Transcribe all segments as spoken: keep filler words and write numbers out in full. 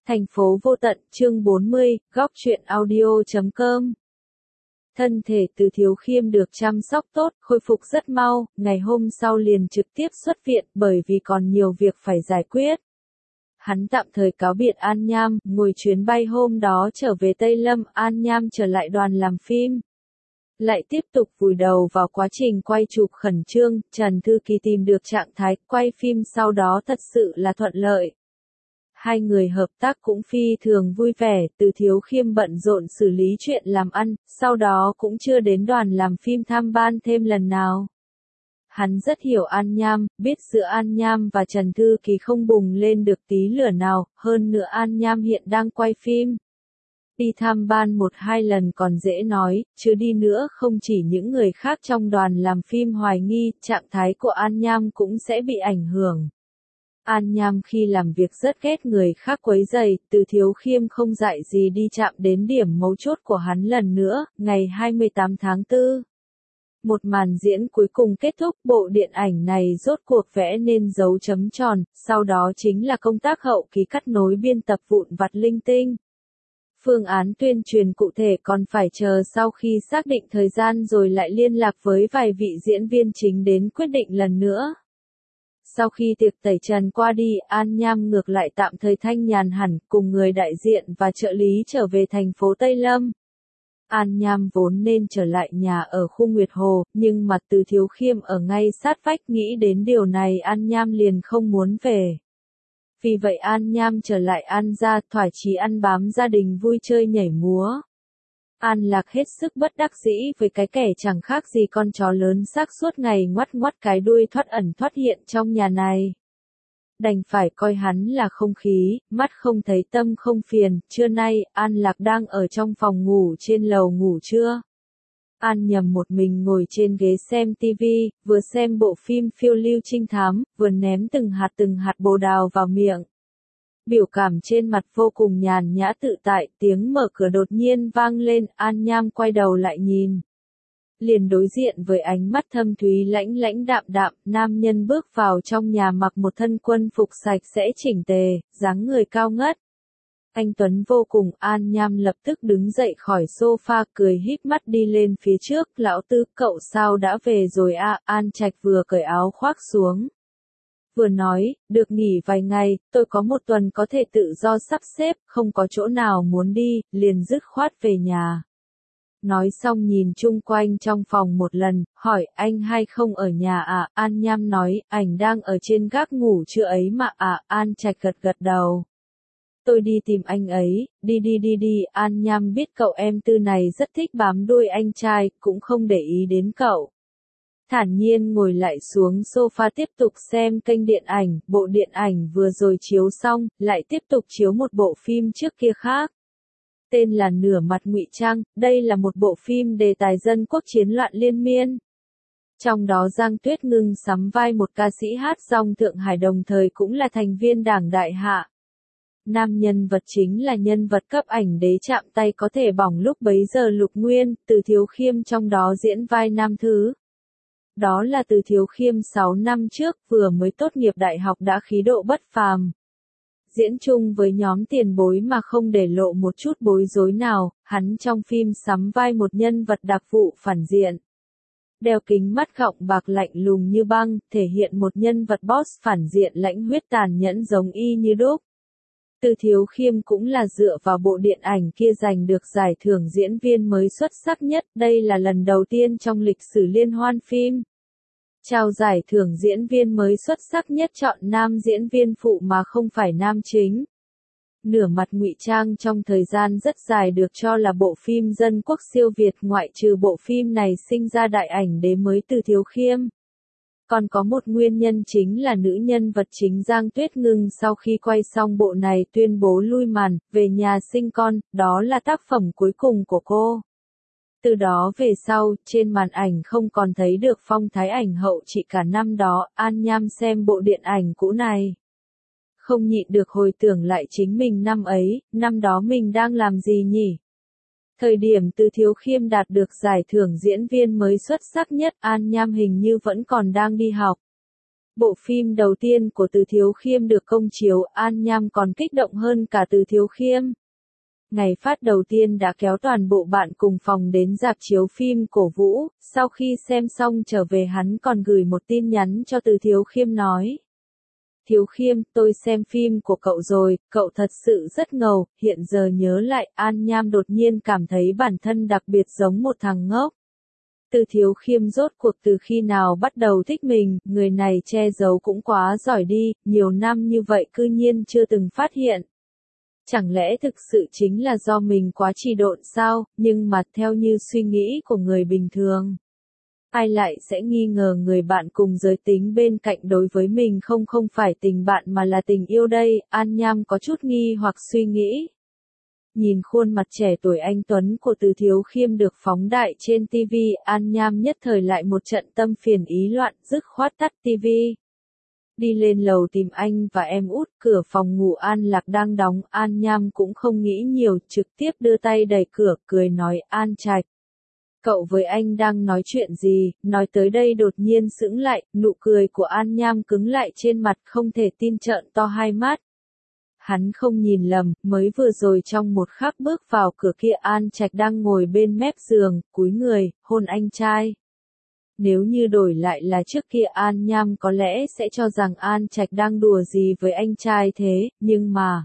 Thành phố vô tận, chương bốn mươi, góc truyện audio chấm com. Thân thể Từ Thiếu Khiêm được chăm sóc tốt, khôi phục rất mau, ngày hôm sau liền trực tiếp xuất viện bởi vì còn nhiều việc phải giải quyết. Hắn tạm thời cáo biệt An Nham, ngồi chuyến bay hôm đó trở về Tây Lâm, An Nham trở lại đoàn làm phim. Lại tiếp tục vùi đầu vào quá trình quay chụp khẩn trương, Trần Thư Kỳ tìm được trạng thái quay phim sau đó thật sự là thuận lợi. Hai người hợp tác cũng phi thường vui vẻ, Từ Thiếu Khiêm bận rộn xử lý chuyện làm ăn, sau đó cũng chưa đến đoàn làm phim tham ban thêm lần nào. Hắn rất hiểu An Nham, biết giữa An Nham và Trần Thư Kỳ không bùng lên được tí lửa nào, hơn nữa An Nham hiện đang quay phim. Đi tham ban một hai lần còn dễ nói, chứ đi nữa không chỉ những người khác trong đoàn làm phim hoài nghi, trạng thái của An Nham cũng sẽ bị ảnh hưởng. An Nham khi làm việc rất ghét người khác quấy rầy, Từ Thiếu Khiêm không dại gì đi chạm đến điểm mấu chốt của hắn lần nữa, ngày hai mươi tám tháng tư. Một màn diễn cuối cùng kết thúc, bộ điện ảnh này rốt cuộc vẽ nên dấu chấm tròn, sau đó chính là công tác hậu kỳ cắt nối biên tập vụn vặt linh tinh. Phương án tuyên truyền cụ thể còn phải chờ sau khi xác định thời gian rồi lại liên lạc với vài vị diễn viên chính đến quyết định lần nữa. Sau khi tiệc tẩy trần qua đi, An Nham ngược lại tạm thời thanh nhàn hẳn, cùng người đại diện và trợ lý trở về thành phố Tây Lâm. An Nham vốn nên trở lại nhà ở khu Nguyệt Hồ, nhưng mà Từ Thiếu Khiêm ở ngay sát vách, nghĩ đến điều này An Nham liền không muốn về. Vì vậy An Nham trở lại An gia, thoải chí ăn bám gia đình vui chơi nhảy múa. An Lạc hết sức bất đắc dĩ với cái kẻ chẳng khác gì con chó lớn xác suốt ngày ngoắt ngoắt cái đuôi thoát ẩn thoát hiện trong nhà này. Đành phải coi hắn là không khí, mắt không thấy tâm không phiền. Trưa nay, An Lạc đang ở trong phòng ngủ trên lầu ngủ trưa. An Nhầm một mình ngồi trên ghế xem tivi, vừa xem bộ phim phiêu lưu trinh thám, vừa ném từng hạt từng hạt bồ đào vào miệng. Biểu cảm trên mặt vô cùng nhàn nhã tự tại, tiếng mở cửa đột nhiên vang lên, An Nham quay đầu lại nhìn. Liền đối diện với ánh mắt thâm thúy lãnh lãnh đạm đạm, nam nhân bước vào trong nhà mặc một thân quân phục sạch sẽ chỉnh tề, dáng người cao ngất. Anh tuấn vô cùng, An Nham lập tức đứng dậy khỏi sofa, cười híp mắt đi lên phía trước, lão Tư, cậu sao đã về rồi à? An Trạch vừa cởi áo khoác xuống. Vừa nói, được nghỉ vài ngày, tôi có một tuần có thể tự do sắp xếp, không có chỗ nào muốn đi, liền dứt khoát về nhà. Nói xong nhìn chung quanh trong phòng một lần, hỏi anh hay không ở nhà à? An Nham nói, ảnh đang ở trên gác ngủ trưa ấy mà à? An Trạch gật gật đầu. Tôi đi tìm anh ấy, đi đi đi đi. An Nham biết cậu em Tư này rất thích bám đuôi anh trai, cũng không để ý đến cậu. Thản nhiên ngồi lại xuống sofa tiếp tục xem kênh điện ảnh, bộ điện ảnh vừa rồi chiếu xong, lại tiếp tục chiếu một bộ phim trước kia khác. Tên là Nửa Mặt Ngụy Trang, đây là một bộ phim đề tài dân quốc chiến loạn liên miên. Trong đó Giang Tuyết Ngưng sắm vai một ca sĩ hát dòng Thượng Hải đồng thời cũng là thành viên Đảng Đại Hạ. Nam nhân vật chính là nhân vật cấp ảnh đế chạm tay có thể bỏng lúc bấy giờ Lục Nguyên, Từ Thiếu Khiêm trong đó diễn vai nam thứ. Đó là Từ Thiếu Khiêm sáu năm trước, vừa mới tốt nghiệp đại học đã khí độ bất phàm. Diễn chung với nhóm tiền bối mà không để lộ một chút bối rối nào, hắn trong phim sắm vai một nhân vật đặc vụ phản diện. Đeo kính mắt gọng bạc lạnh lùng như băng, thể hiện một nhân vật boss phản diện lãnh huyết tàn nhẫn giống y như đúc. Từ Thiếu Khiêm cũng là dựa vào bộ điện ảnh kia giành được giải thưởng diễn viên mới xuất sắc nhất, đây là lần đầu tiên trong lịch sử liên hoan phim. Trao giải thưởng diễn viên mới xuất sắc nhất chọn nam diễn viên phụ mà không phải nam chính. Nửa Mặt Ngụy Trang trong thời gian rất dài được cho là bộ phim dân quốc siêu Việt, ngoại trừ bộ phim này sinh ra đại ảnh đế mới Từ Thiếu Khiêm. Còn có một nguyên nhân chính là nữ nhân vật chính Giang Tuyết Ngưng sau khi quay xong bộ này tuyên bố lui màn, về nhà sinh con, đó là tác phẩm cuối cùng của cô. Từ đó về sau, trên màn ảnh không còn thấy được phong thái ảnh hậu chị cả năm đó. An Nham xem bộ điện ảnh cũ này. Không nhịn được hồi tưởng lại chính mình năm ấy, năm đó mình đang làm gì nhỉ? Thời điểm Từ Thiếu Khiêm đạt được giải thưởng diễn viên mới xuất sắc nhất, An Nham hình như vẫn còn đang đi học. Bộ phim đầu tiên của Từ Thiếu Khiêm được công chiếu, An Nham còn kích động hơn cả Từ Thiếu Khiêm. Ngày phát đầu tiên đã kéo toàn bộ bạn cùng phòng đến rạp chiếu phim cổ vũ, sau khi xem xong trở về hắn còn gửi một tin nhắn cho Từ Thiếu Khiêm nói. Thiếu Khiêm, tôi xem phim của cậu rồi, cậu thật sự rất ngầu, hiện giờ nhớ lại, An Nham đột nhiên cảm thấy bản thân đặc biệt giống một thằng ngốc. Từ Thiếu Khiêm rốt cuộc từ khi nào bắt đầu thích mình, người này che giấu cũng quá giỏi đi, nhiều năm như vậy cư nhiên chưa từng phát hiện. Chẳng lẽ thực sự chính là do mình quá trì độn sao, nhưng mà theo như suy nghĩ của người bình thường. Ai lại sẽ nghi ngờ người bạn cùng giới tính bên cạnh đối với mình không không phải tình bạn mà là tình yêu đây, An Nham có chút nghi hoặc suy nghĩ. Nhìn khuôn mặt trẻ tuổi anh Tuấn của Từ Thiếu Khiêm được phóng đại trên ti vi, An Nham nhất thời lại một trận tâm phiền ý loạn, dứt khoát tắt ti vi. Đi lên lầu tìm anh và em út, cửa phòng ngủ An Lạc đang đóng, An Nham cũng không nghĩ nhiều, trực tiếp đưa tay đẩy cửa, cười nói, An Trạch. Cậu với anh đang nói chuyện gì, nói tới đây đột nhiên sững lại, nụ cười của An Nham cứng lại trên mặt không thể tin trợn to hai mắt. Hắn không nhìn lầm, mới vừa rồi trong một khắc bước vào cửa kia An Trạch đang ngồi bên mép giường, cúi người, hôn anh trai. Nếu như đổi lại là trước kia An Nham có lẽ sẽ cho rằng An Trạch đang đùa gì với anh trai thế, nhưng mà...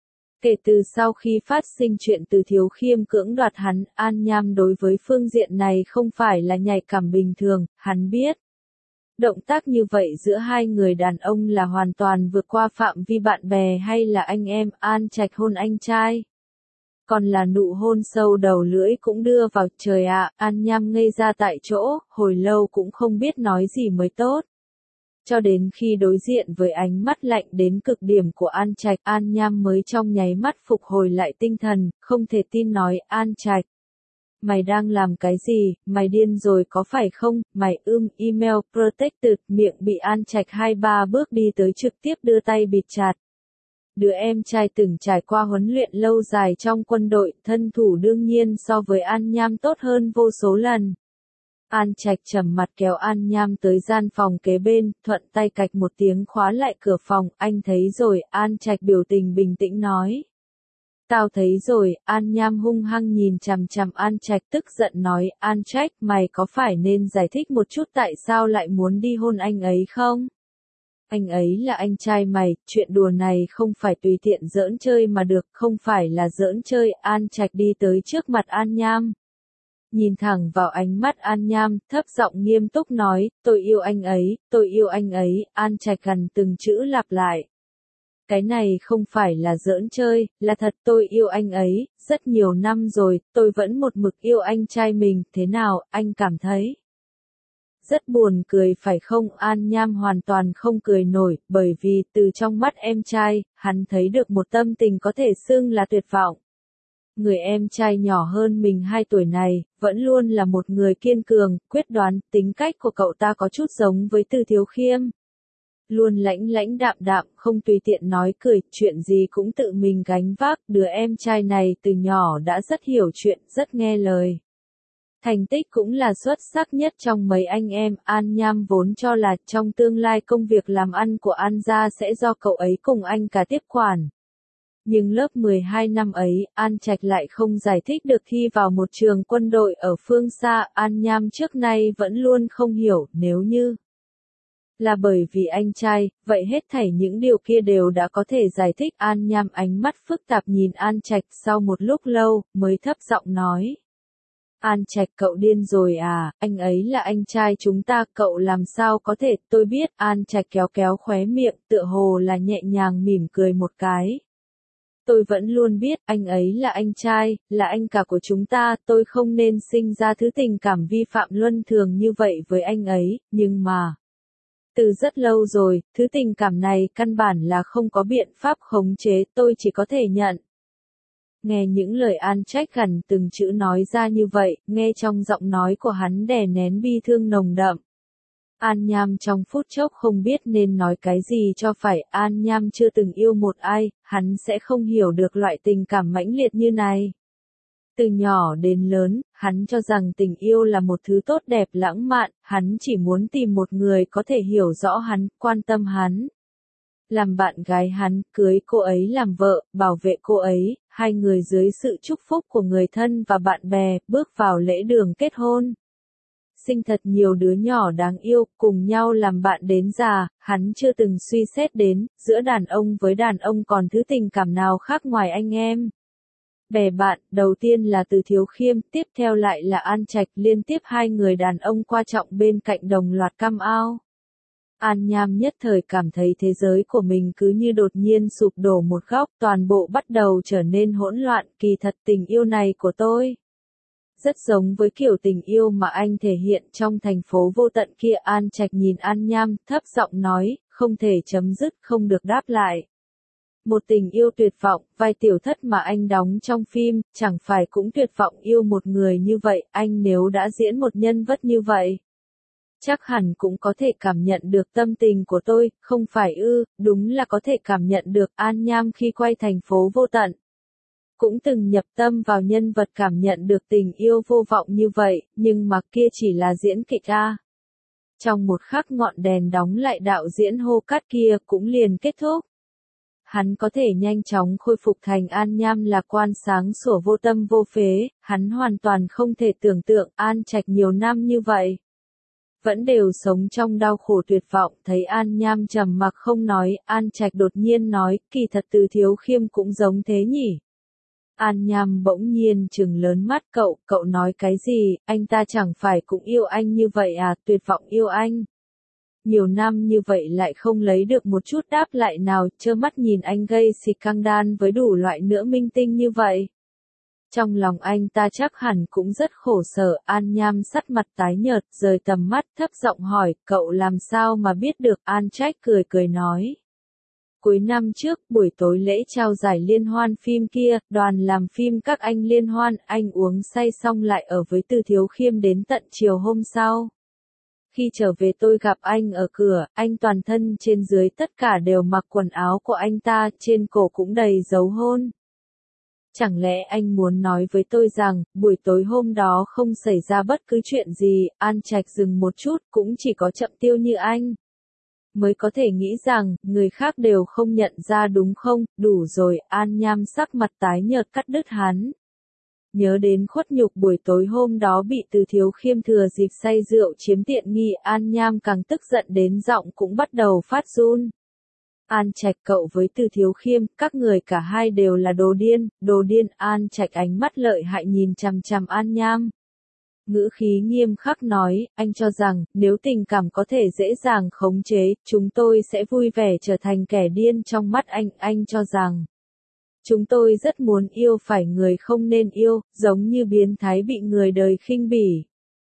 Kể từ sau khi phát sinh chuyện Từ Thiếu Khiêm cưỡng đoạt hắn, An Nham đối với phương diện này không phải là nhạy cảm bình thường, hắn biết. Động tác như vậy giữa hai người đàn ông là hoàn toàn vượt qua phạm vi bạn bè hay là anh em, An Trạch hôn anh trai. Còn là nụ hôn sâu đầu lưỡi cũng đưa vào, trời ạ, An Nham ngây ra tại chỗ, hồi lâu cũng không biết nói gì mới tốt. Cho đến khi đối diện với ánh mắt lạnh đến cực điểm của An Trạch, An Nham mới trong nháy mắt phục hồi lại tinh thần, không thể tin nói, An Trạch. Mày đang làm cái gì, mày điên rồi có phải không, mày ưm, email protected, miệng bị An Trạch hai ba bước đi tới trực tiếp đưa tay bịt chặt. Đứa em trai từng trải qua huấn luyện lâu dài trong quân đội, thân thủ đương nhiên so với An Nham tốt hơn vô số lần. An Trạch trầm mặt kéo An Nham tới gian phòng kế bên, thuận tay cạch một tiếng khóa lại cửa phòng, anh thấy rồi, An Trạch biểu tình bình tĩnh nói. Tao thấy rồi, An Nham hung hăng nhìn chằm chằm An Trạch tức giận nói, An Trạch, mày có phải nên giải thích một chút tại sao lại muốn đi hôn anh ấy không? Anh ấy là anh trai mày, chuyện đùa này không phải tùy tiện giỡn chơi mà được, không phải là giỡn chơi, An Trạch đi tới trước mặt An Nham. Nhìn thẳng vào ánh mắt An Nham, thấp giọng nghiêm túc nói, tôi yêu anh ấy, tôi yêu anh ấy, An Trạch gần từng chữ lặp lại. Cái này không phải là giỡn chơi, là thật tôi yêu anh ấy, rất nhiều năm rồi, tôi vẫn một mực yêu anh trai mình, thế nào, anh cảm thấy? Rất buồn cười phải không? An Nham hoàn toàn không cười nổi, bởi vì từ trong mắt em trai, hắn thấy được một tâm tình có thể xưng là tuyệt vọng. Người em trai nhỏ hơn mình hai tuổi này, vẫn luôn là một người kiên cường, quyết đoán, tính cách của cậu ta có chút giống với Từ Thiếu Khiêm. Luôn lãnh lãnh đạm đạm, không tùy tiện nói cười, chuyện gì cũng tự mình gánh vác, đứa em trai này từ nhỏ đã rất hiểu chuyện, rất nghe lời. Thành tích cũng là xuất sắc nhất trong mấy anh em, An Nham vốn cho là trong tương lai công việc làm ăn của An gia sẽ do cậu ấy cùng anh cả tiếp quản. Nhưng lớp mười hai năm ấy, An Trạch lại không giải thích được khi vào một trường quân đội ở phương xa, An Nham trước nay vẫn luôn không hiểu, nếu như là bởi vì anh trai, vậy hết thảy những điều kia đều đã có thể giải thích. An Nham ánh mắt phức tạp nhìn An Trạch sau một lúc lâu, mới thấp giọng nói. An Trạch cậu điên rồi à, anh ấy là anh trai chúng ta, cậu làm sao có thể, tôi biết, An Trạch kéo kéo khóe miệng, tựa hồ là nhẹ nhàng mỉm cười một cái. Tôi vẫn luôn biết, anh ấy là anh trai, là anh cả của chúng ta, tôi không nên sinh ra thứ tình cảm vi phạm luân thường như vậy với anh ấy, nhưng mà... Từ rất lâu rồi, thứ tình cảm này căn bản là không có biện pháp khống chế, tôi chỉ có thể nhận. Nghe những lời An Trạch gần từng chữ nói ra như vậy, nghe trong giọng nói của hắn đè nén bi thương nồng đậm. An Nham trong phút chốc không biết nên nói cái gì cho phải, An Nham chưa từng yêu một ai, hắn sẽ không hiểu được loại tình cảm mãnh liệt như này. Từ nhỏ đến lớn, hắn cho rằng tình yêu là một thứ tốt đẹp lãng mạn, hắn chỉ muốn tìm một người có thể hiểu rõ hắn, quan tâm hắn. Làm bạn gái hắn, cưới cô ấy làm vợ, bảo vệ cô ấy, hai người dưới sự chúc phúc của người thân và bạn bè, bước vào lễ đường kết hôn. Sinh thật nhiều đứa nhỏ đáng yêu, cùng nhau làm bạn đến già, hắn chưa từng suy xét đến, giữa đàn ông với đàn ông còn thứ tình cảm nào khác ngoài anh em. Bè bạn, đầu tiên là Từ Thiếu Khiêm, tiếp theo lại là An Trạch, liên tiếp hai người đàn ông quan trọng bên cạnh đồng loạt cam ao. An Nham nhất thời cảm thấy thế giới của mình cứ như đột nhiên sụp đổ một góc, toàn bộ bắt đầu trở nên hỗn loạn, kỳ thật tình yêu này của tôi. Rất giống với kiểu tình yêu mà anh thể hiện trong thành phố vô tận kia. An Trạch nhìn An Nham, thấp giọng nói, không thể chấm dứt, không được đáp lại. Một tình yêu tuyệt vọng, vai tiểu thất mà anh đóng trong phim, chẳng phải cũng tuyệt vọng yêu một người như vậy, anh nếu đã diễn một nhân vật như vậy. Chắc hẳn cũng có thể cảm nhận được tâm tình của tôi, không phải ư, đúng là có thể cảm nhận được. An Nham khi quay thành phố vô tận. Cũng từng nhập tâm vào nhân vật, cảm nhận được tình yêu vô vọng như vậy, nhưng mà kia chỉ là diễn kịch a. Trong một khắc ngọn đèn đóng lại, đạo diễn hô cắt kia cũng liền kết thúc. Hắn có thể nhanh chóng khôi phục thành An Nham lạc quan sáng sủa vô tâm vô phế, hắn hoàn toàn không thể tưởng tượng An Trạch nhiều năm như vậy. Vẫn đều sống trong đau khổ tuyệt vọng, thấy An Nham trầm mặc không nói, An Trạch đột nhiên nói, kỳ thật Từ Thiếu Khiêm cũng giống thế nhỉ. An Nham bỗng nhiên trừng lớn mắt, cậu, cậu nói cái gì, anh ta chẳng phải cũng yêu anh như vậy à, tuyệt vọng yêu anh. Nhiều năm như vậy lại không lấy được một chút đáp lại nào, trơ mắt nhìn anh gây scandal với đủ loại nữ minh tinh như vậy. Trong lòng anh ta chắc hẳn cũng rất khổ sở. An Nham sắt mặt tái nhợt, rời tầm mắt, thấp giọng hỏi, cậu làm sao mà biết được. An Trạch cười cười nói. Cuối năm trước, buổi tối lễ trao giải liên hoan phim kia, đoàn làm phim các anh liên hoan, anh uống say xong lại ở với Từ Thiếu Khiêm đến tận chiều hôm sau. Khi trở về tôi gặp anh ở cửa, anh toàn thân trên dưới tất cả đều mặc quần áo của anh ta, trên cổ cũng đầy dấu hôn. Chẳng lẽ anh muốn nói với tôi rằng, buổi tối hôm đó không xảy ra bất cứ chuyện gì. An Trạch dừng một chút, cũng chỉ có Chậm Tiêu như anh mới có thể nghĩ rằng, người khác đều không nhận ra đúng không, đủ rồi. An Nham sắc mặt tái nhợt cắt đứt hắn. Nhớ đến khuất nhục buổi tối hôm đó bị Từ Thiếu Khiêm thừa dịp say rượu chiếm tiện nghi, An Nham càng tức giận đến giọng cũng bắt đầu phát run. An Trạch, cậu với Từ Thiếu Khiêm, các người cả hai đều là đồ điên, đồ điên. An Trạch ánh mắt lợi hại nhìn chằm chằm An Nham. Ngữ khí nghiêm khắc nói, anh cho rằng, nếu tình cảm có thể dễ dàng khống chế, chúng tôi sẽ vui vẻ trở thành kẻ điên trong mắt anh. Anh cho rằng, chúng tôi rất muốn yêu phải người không nên yêu, giống như biến thái bị người đời khinh bỉ.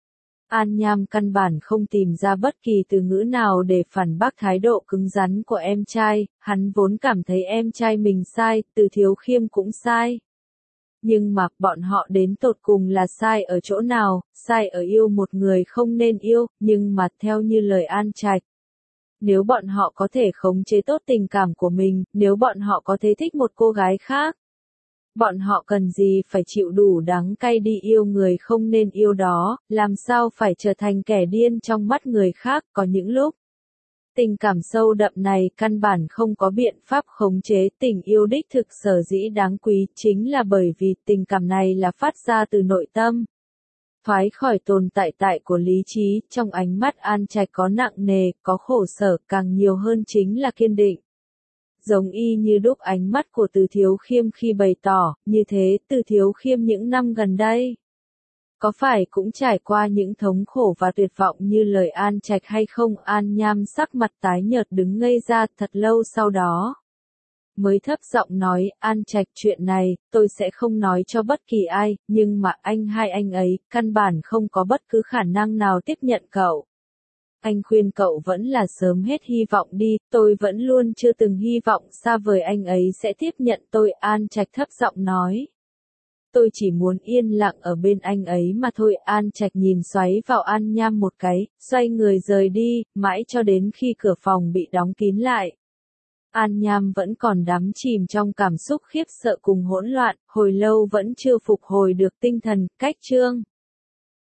An Nham căn bản không tìm ra bất kỳ từ ngữ nào để phản bác thái độ cứng rắn của em trai, hắn vốn cảm thấy em trai mình sai, Từ Thiếu Khiêm cũng sai. Nhưng mà, bọn họ đến tột cùng là sai ở chỗ nào, sai ở yêu một người không nên yêu, nhưng mà theo như lời An Trạch. Nếu bọn họ có thể khống chế tốt tình cảm của mình, nếu bọn họ có thể thích một cô gái khác, bọn họ cần gì phải chịu đủ đắng cay đi yêu người không nên yêu đó, làm sao phải trở thành kẻ điên trong mắt người khác. Có những lúc, tình cảm sâu đậm này căn bản không có biện pháp khống chế. Tình yêu đích thực sở dĩ đáng quý chính là bởi vì tình cảm này là phát ra từ nội tâm. Thoái khỏi tồn tại tại của lý trí, trong ánh mắt An Trạch có nặng nề, có khổ sở, càng nhiều hơn chính là kiên định. Giống y như đúc ánh mắt của Từ Thiếu Khiêm khi bày tỏ, như thế, Từ Thiếu Khiêm những năm gần đây. Có phải cũng trải qua những thống khổ và tuyệt vọng như lời An Trạch hay không? An Nham sắc mặt tái nhợt đứng ngây ra thật lâu sau đó. Mới thấp giọng nói, An Trạch, chuyện này, tôi sẽ không nói cho bất kỳ ai, nhưng mà anh hai anh ấy, căn bản không có bất cứ khả năng nào tiếp nhận cậu. Anh khuyên cậu vẫn là sớm hết hy vọng đi, tôi vẫn luôn chưa từng hy vọng xa vời anh ấy sẽ tiếp nhận tôi. An Trạch thấp giọng nói. Tôi chỉ muốn yên lặng ở bên anh ấy mà thôi. An Trạch nhìn xoáy vào An Nham một cái, xoay người rời đi, mãi cho đến khi cửa phòng bị đóng kín lại. An Nham vẫn còn đắm chìm trong cảm xúc khiếp sợ cùng hỗn loạn, hồi lâu vẫn chưa phục hồi được tinh thần, cách chương